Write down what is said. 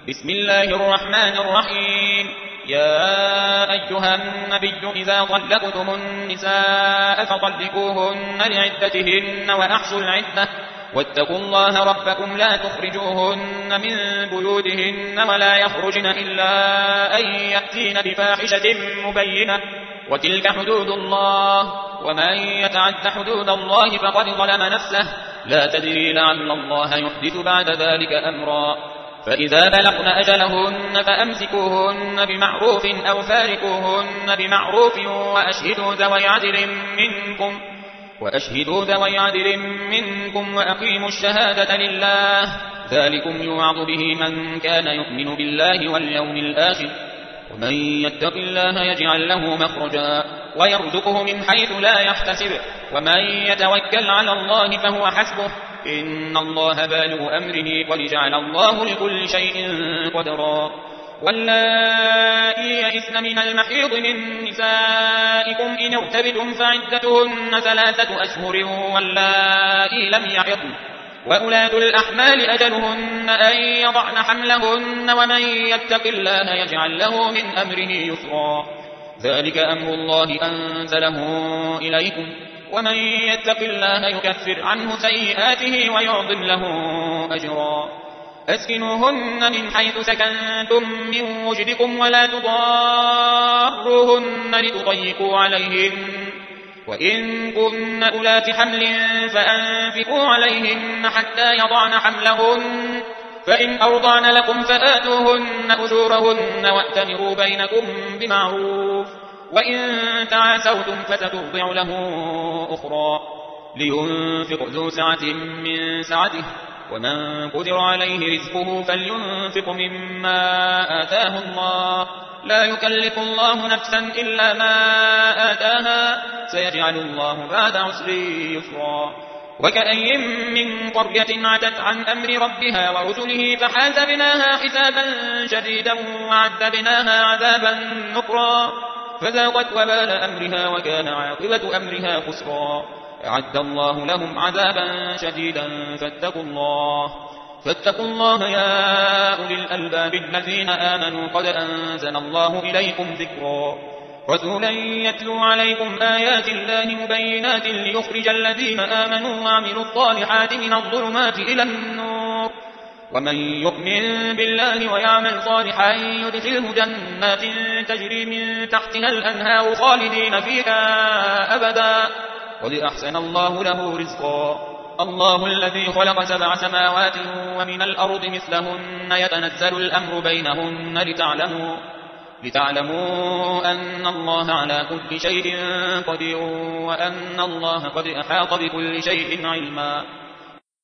بسم الله الرحمن الرحيم. يا أيها النبي إذا طلقتم النساء فطلقوهن لعدتهن وأحصوا العدة واتقوا الله ربكم لا تخرجوهن من بيوتهن ولا يخرجن إلا أن يأتين بفاحشة مبينة وتلك حدود الله ومن يتعد حدود الله فقد ظلم نفسه لا تدري لعل الله يحدث بعد ذلك أمرا. فإذا بلغن أجلهن فأمسكوهن بمعروف أو فارقوهن بمعروف وأشهدوا ذوي عدل منكم وأقيموا الشهادة لله ذلكم يوعظ به من كان يؤمن بالله واليوم الآخر ومن يتق الله يجعل له مخرجا ويرزقه من حيث لا يحتسب ومن يتوكل على الله فهو حسبه إن الله بالغ أمره قد جعل الله لكل شيء قدرا. واللائي يئسن من المحيض من نسائكم إن ارتبتم فعدتهن 3 أشهر واللائي لم يحضن وأولاة الأحمال أجلهن أن يضعن حملهن ومن يتق الله يجعل له من أمره يسرا. ذلك أمر الله أنزله إليكم ومن يتق الله يكفر عنه سيئاته ويعظم له أجرا. أسكنوهن من حيث سكنتم من وجدكم ولا تضاروهن لتضيقوا عليهن وإن كن أولات حمل فأنفقوا عليهن حتى يضعن حملهن فإن أرضعن لكم فآتوهن أجورهن وأتمروا بينكم بمعروف وإن تعاسوتم فترضع له أخرى. لينفق ذو سعة من سعته ومن قدر عليه رزقه فلينفق مما آتاه الله لا يكلف الله نفسا إلا ما آتاها سيجعل الله بعد عسر يسرا. وكأي من قرية عتت عن أمر ربها ورسله فحاسبناها حسابا شديدا وعذبناها عذابا نكرا فذاقت وبال أمرها وكان عاقبة أمرها خسرا. أعد الله لهم عذابا شديدا فاتقوا الله يا أولي الألباب الذين آمنوا قد أنزل الله إليكم ذكرا رسولا يتلو عليكم آيات الله مبينات ليخرج الذين آمنوا وعملوا الصالحات من الظلمات إلى النور ومن يؤمن بالله ويعمل صالحا يدخله جنات تجري من تحتها الأنهار خالدين فيها أبدا قد أحسن الله له رزقا. الله الذي خلق 7 سماوات ومن الأرض مثلهن يتنزل الأمر بينهن لتعلموا أن الله على كل شيء قدير وأن الله قد أحاط بكل شيء علما.